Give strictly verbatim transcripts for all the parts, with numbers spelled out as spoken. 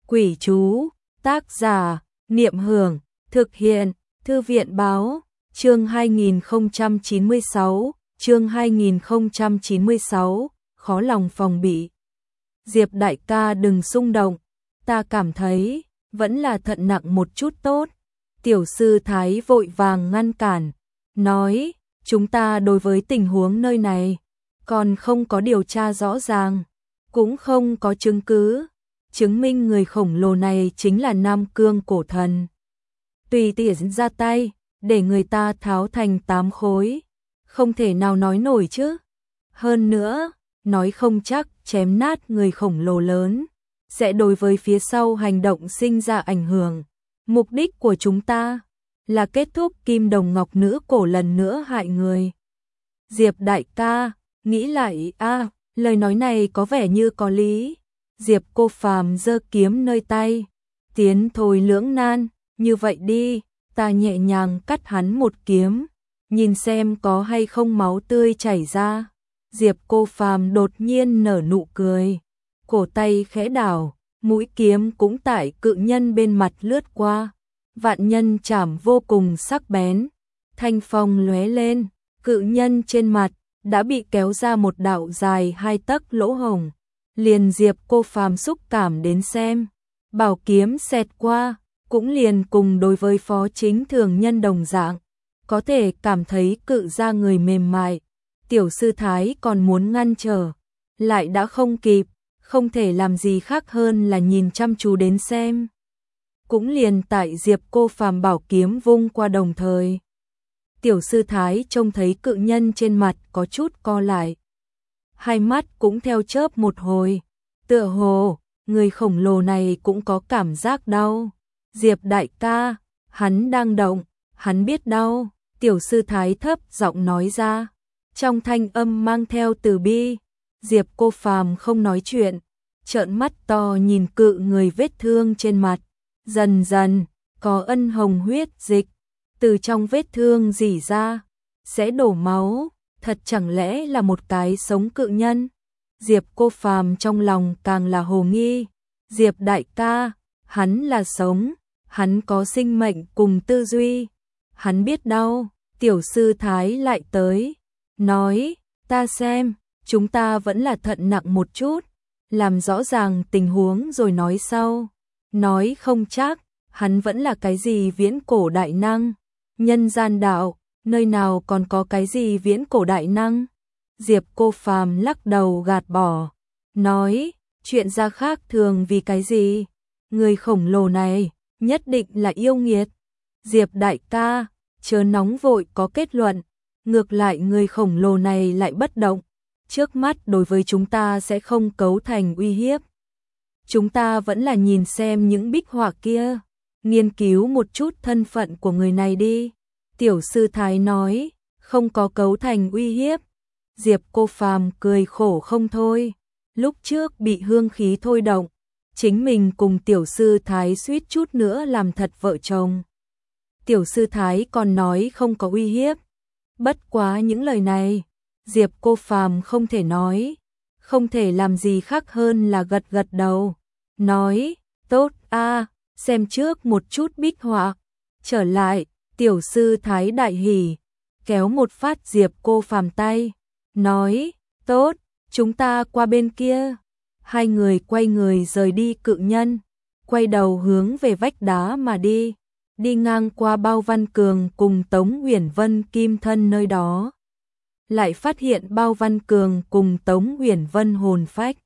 Quỷ chú, tác giả, Niệm Hưởng, thực hiện, Thư viện báo, chương hai nghìn không trăm chín mươi sáu, chương hai nghìn không trăm chín mươi sáu, khó lòng phòng bị. Diệp đại ca đừng xung động, ta cảm thấy, vẫn là thận nặng một chút tốt. Tiểu sư Thái vội vàng ngăn cản, nói, chúng ta đối với tình huống nơi này, còn không có điều tra rõ ràng, cũng không có chứng cứ, chứng minh người khổng lồ này chính là Nam Cương cổ thần. Tùy tiện ra tay, để người ta tháo thành tám khối, không thể nào nói nổi chứ. Hơn nữa, nói không chắc chém nát người khổng lồ lớn, sẽ đối với phía sau hành động sinh ra ảnh hưởng. Mục đích của chúng ta là kết thúc Kim Đồng Ngọc Nữ cổ lần nữa hại người. Diệp đại ca, nghĩ lại a, lời nói này có vẻ như có lý. Diệp Cô Phàm giơ kiếm nơi tay, tiến thôi lưỡng nan, như vậy đi, ta nhẹ nhàng cắt hắn một kiếm, nhìn xem có hay không máu tươi chảy ra. Diệp Cô Phàm đột nhiên nở nụ cười, cổ tay khẽ đảo, mũi kiếm cũng tại cự nhân bên mặt lướt qua. Vạn nhân chảm vô cùng sắc bén, thanh phong lóe lên, cự nhân trên mặt đã bị kéo ra một đạo dài hai tấc lỗ hổng. Liền Diệp Cô Phàm xúc cảm đến xem, bảo kiếm xẹt qua, cũng liền cùng đối với phó chính thường nhân đồng dạng, có thể cảm thấy cự ra người mềm mại. Tiểu sư Thái còn muốn ngăn trở, lại đã không kịp, không thể làm gì khác hơn là nhìn chăm chú đến xem. Cũng liền tại Diệp Cô Phàm bảo kiếm vung qua đồng thời, tiểu sư Thái trông thấy cự nhân trên mặt có chút co lại, hai mắt cũng theo chớp một hồi, tựa hồ người khổng lồ này cũng có cảm giác đau. Diệp đại ca, hắn đang động, hắn biết đau. Tiểu sư Thái thấp giọng nói ra, trong thanh âm mang theo từ bi. Diệp Cô Phàm không nói chuyện, trợn mắt to nhìn cự người vết thương trên mặt. Dần dần, có ân hồng huyết dịch từ trong vết thương rỉ ra, sẽ đổ máu, thật chẳng lẽ là một cái sống cự nhân? Diệp Cô Phàm trong lòng càng là hồ nghi. Diệp đại ca, hắn là sống, hắn có sinh mệnh cùng tư duy, hắn biết đau. Tiểu sư Thái lại tới, nói, ta xem, chúng ta vẫn là thận nặng một chút, làm rõ ràng tình huống rồi nói sau. Nói không chắc, hắn vẫn là cái gì viễn cổ đại năng. Nhân gian đạo, nơi nào còn có cái gì viễn cổ đại năng? Diệp Cô Phàm lắc đầu gạt bỏ, nói, chuyện ra khác thường vì cái gì? Người khổng lồ này, nhất định là yêu nghiệt. Diệp đại ca, chớ nóng vội có kết luận, ngược lại người khổng lồ này lại bất động. Trước mắt đối với chúng ta sẽ không cấu thành uy hiếp. Chúng ta vẫn là nhìn xem những bích họa kia, nghiên cứu một chút thân phận của người này đi. Tiểu sư Thái nói, không có cấu thành uy hiếp. Diệp Cô Phàm cười khổ không thôi, lúc trước bị hương khí thôi động, chính mình cùng tiểu sư Thái suýt chút nữa làm thật vợ chồng. Tiểu sư Thái còn nói không có uy hiếp. Bất quá những lời này, Diệp Cô Phàm không thể nói, không thể làm gì khác hơn là gật gật đầu, nói, tốt a, xem trước một chút bích họa. Trở lại, tiểu sư Thái đại hỉ, kéo một phát Diệp Cô Phàm tay, nói, tốt, chúng ta qua bên kia. Hai người quay người rời đi cự nhân, quay đầu hướng về vách đá mà đi, đi ngang qua Bao Văn Cường cùng Tống Uyển Vân kim thân nơi đó. Lại phát hiện Bao Văn Cường cùng Tống Uyển Vân hồn phách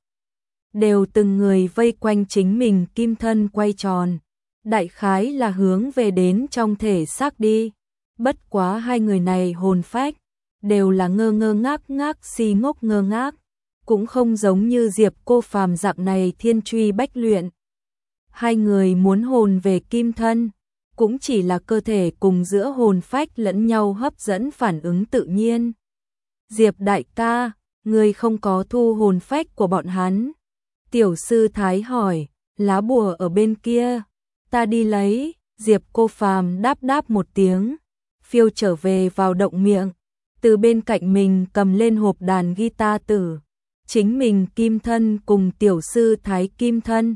đều từng người vây quanh chính mình kim thân quay tròn, đại khái là hướng về đến trong thể xác đi. Bất quá hai người này hồn phách đều là ngơ ngơ ngác ngác si ngốc ngơ ngác, cũng không giống như Diệp Cô Phàm dạng này thiên truy bách luyện. Hai người muốn hồn về kim thân, cũng chỉ là cơ thể cùng giữa hồn phách lẫn nhau hấp dẫn phản ứng tự nhiên. Diệp đại ca, người không có thu hồn phách của bọn hắn? Tiểu sư Thái hỏi, lá bùa ở bên kia, ta đi lấy. Diệp Cô Phàm đáp đáp một tiếng, phiêu trở về vào động miệng, từ bên cạnh mình cầm lên hộp đàn guitar tử, chính mình kim thân cùng tiểu sư Thái kim thân,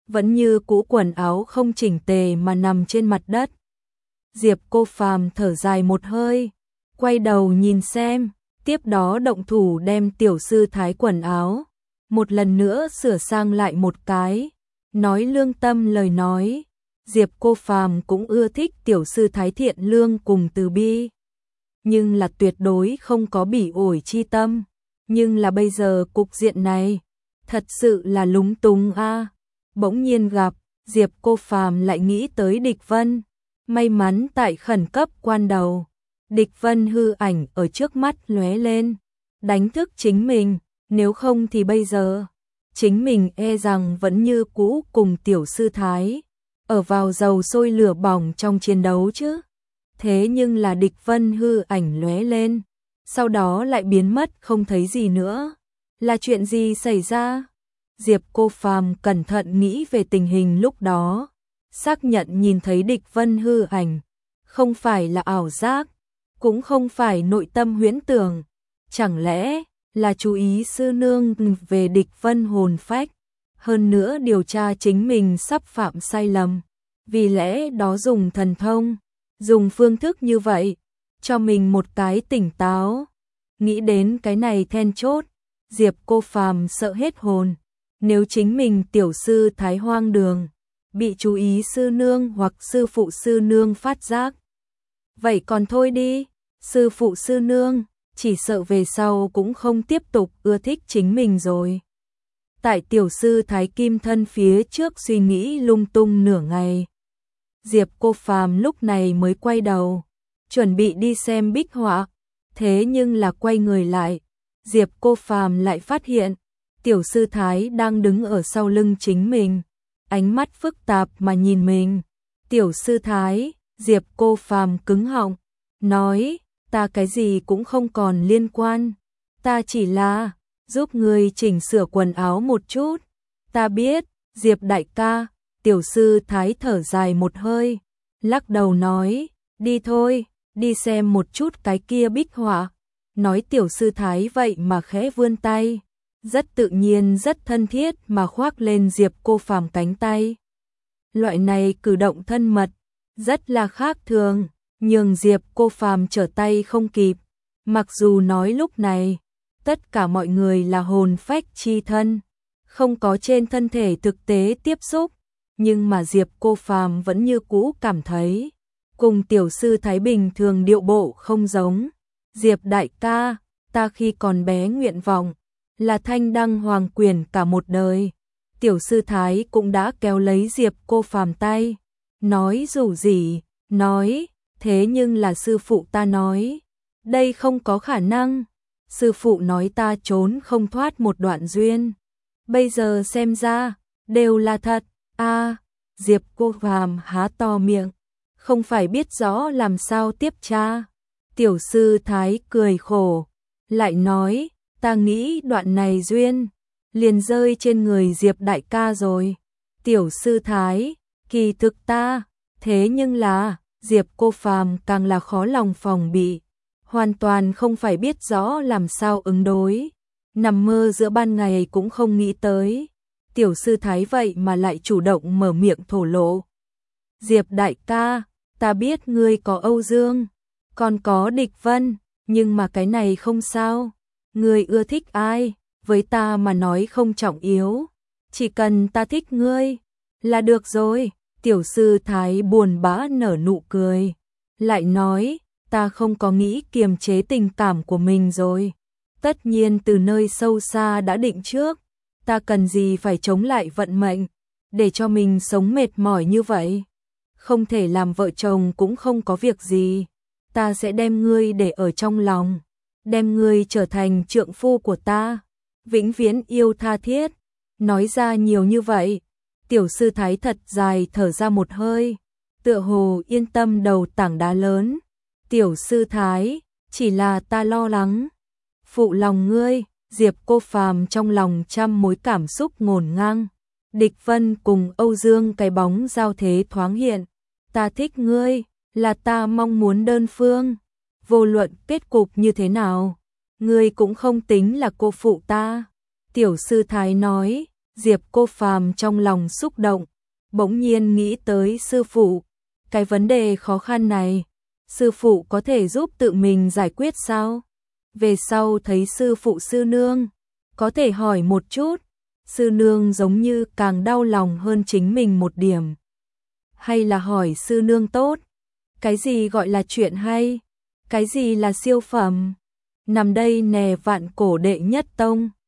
vẫn như cũ quần áo không chỉnh tề mà nằm trên mặt đất. Diệp Cô Phàm thở dài một hơi, quay đầu nhìn xem, tiếp đó động thủ đem tiểu sư thái quần áo một lần nữa sửa sang lại một cái, nói lương tâm lời nói. Diệp Cô Phàm cũng ưa thích tiểu sư thái thiện lương cùng từ bi, nhưng là tuyệt đối không có bỉ ổi chi tâm. Nhưng là bây giờ cục diện này, thật sự là lúng túng a. Bỗng nhiên gặp, Diệp Cô Phàm lại nghĩ tới Địch Vân. May mắn tại khẩn cấp quan đầu, Địch Vân hư ảnh ở trước mắt lóe lên, đánh thức chính mình, nếu không thì bây giờ, chính mình e rằng vẫn như cũ cùng tiểu sư thái, ở vào dầu sôi lửa bỏng trong chiến đấu chứ. Thế nhưng là Địch Vân hư ảnh lóe lên, sau đó lại biến mất không thấy gì nữa. Là chuyện gì xảy ra? Diệp Cô Phàm cẩn thận nghĩ về tình hình lúc đó, xác nhận nhìn thấy Địch Vân hư ảnh, không phải là ảo giác, cũng không phải nội tâm huyễn tưởng, chẳng lẽ là chú ý sư nương về Địch Vân hồn phách, hơn nữa điều tra chính mình sắp phạm sai lầm, vì lẽ đó dùng thần thông, dùng phương thức như vậy, cho mình một cái tỉnh táo. Nghĩ đến cái này then chốt, Diệp Cô Phàm sợ hết hồn, nếu chính mình tiểu sư thái hoang đường, bị chú ý sư nương hoặc sư phụ sư nương phát giác. Vậy còn thôi đi, sư phụ sư nương, chỉ sợ về sau cũng không tiếp tục ưa thích chính mình rồi. Tại tiểu sư thái kim thân phía trước suy nghĩ lung tung nửa ngày, Diệp Cô Phàm lúc này mới quay đầu, chuẩn bị đi xem bích họa, thế nhưng là quay người lại, Diệp Cô Phàm lại phát hiện, tiểu sư thái đang đứng ở sau lưng chính mình, ánh mắt phức tạp mà nhìn mình. Tiểu sư thái, Diệp Cô Phàm cứng họng, nói, ta cái gì cũng không còn liên quan, ta chỉ là giúp người chỉnh sửa quần áo một chút. Ta biết, Diệp đại ca. Tiểu sư thái thở dài một hơi, lắc đầu nói, đi thôi, đi xem một chút cái kia bích họa. Nói tiểu sư thái vậy mà khẽ vươn tay, rất tự nhiên rất thân thiết mà khoác lên Diệp Cô Phàm cánh tay. Loại này cử động thân mật, rất là khác thường, nhường Diệp Cô Phàm trở tay không kịp. Mặc dù nói lúc này, tất cả mọi người là hồn phách chi thân, không có trên thân thể thực tế tiếp xúc, nhưng mà Diệp Cô Phàm vẫn như cũ cảm thấy, cùng tiểu sư thái bình thường điệu bộ không giống. Diệp đại ca, ta khi còn bé nguyện vọng là thanh đăng hoàng quyền cả một đời. Tiểu sư thái cũng đã kéo lấy Diệp Cô Phàm tay, nói rủ rỉ, nói, thế nhưng là sư phụ ta nói, đây không có khả năng. Sư phụ nói ta trốn không thoát một đoạn duyên, bây giờ xem ra, đều là thật. A, à, Diệp Cô Phàm há to miệng, không phải biết rõ làm sao tiếp tra. Tiểu sư thái cười khổ, lại nói, ta nghĩ đoạn này duyên liền rơi trên người Diệp đại ca rồi. Tiểu sư thái, kỳ thực ta, thế nhưng là, Diệp Cô Phàm càng là khó lòng phòng bị, hoàn toàn không phải biết rõ làm sao ứng đối, nằm mơ giữa ban ngày cũng không nghĩ tới. Tiểu sư thái vậy mà lại chủ động mở miệng thổ lộ. Diệp đại ca, ta biết ngươi có Âu Dương, còn có Địch Vân, nhưng mà cái này không sao. Ngươi ưa thích ai, với ta mà nói không trọng yếu, chỉ cần ta thích ngươi là được rồi. Tiểu sư thái buồn bã nở nụ cười, lại nói, ta không có nghĩ kiềm chế tình cảm của mình rồi. Tất nhiên từ nơi sâu xa đã định trước, ta cần gì phải chống lại vận mệnh, để cho mình sống mệt mỏi như vậy. Không thể làm vợ chồng cũng không có việc gì, ta sẽ đem ngươi để ở trong lòng, đem ngươi trở thành trượng phu của ta, vĩnh viễn yêu tha thiết. Nói ra nhiều như vậy, tiểu sư thái thật dài thở ra một hơi, tựa hồ yên tâm đầu tảng đá lớn. Tiểu sư thái, chỉ là ta lo lắng phụ lòng ngươi. Diệp Cô Phàm trong lòng trăm mối cảm xúc ngổn ngang. Địch Vân cùng Âu Dương cái bóng giao thế thoáng hiện. Ta thích ngươi, là ta mong muốn đơn phương. Vô luận kết cục như thế nào, ngươi cũng không tính là cô phụ ta. Tiểu sư thái nói, Diệp Cô Phàm trong lòng xúc động, bỗng nhiên nghĩ tới sư phụ, cái vấn đề khó khăn này, sư phụ có thể giúp tự mình giải quyết sao? Về sau thấy sư phụ sư nương, có thể hỏi một chút, sư nương giống như càng đau lòng hơn chính mình một điểm. Hay là hỏi sư nương tốt, cái gì gọi là chuyện hay, cái gì là siêu phẩm, nằm đây nè vạn cổ đệ nhất tông.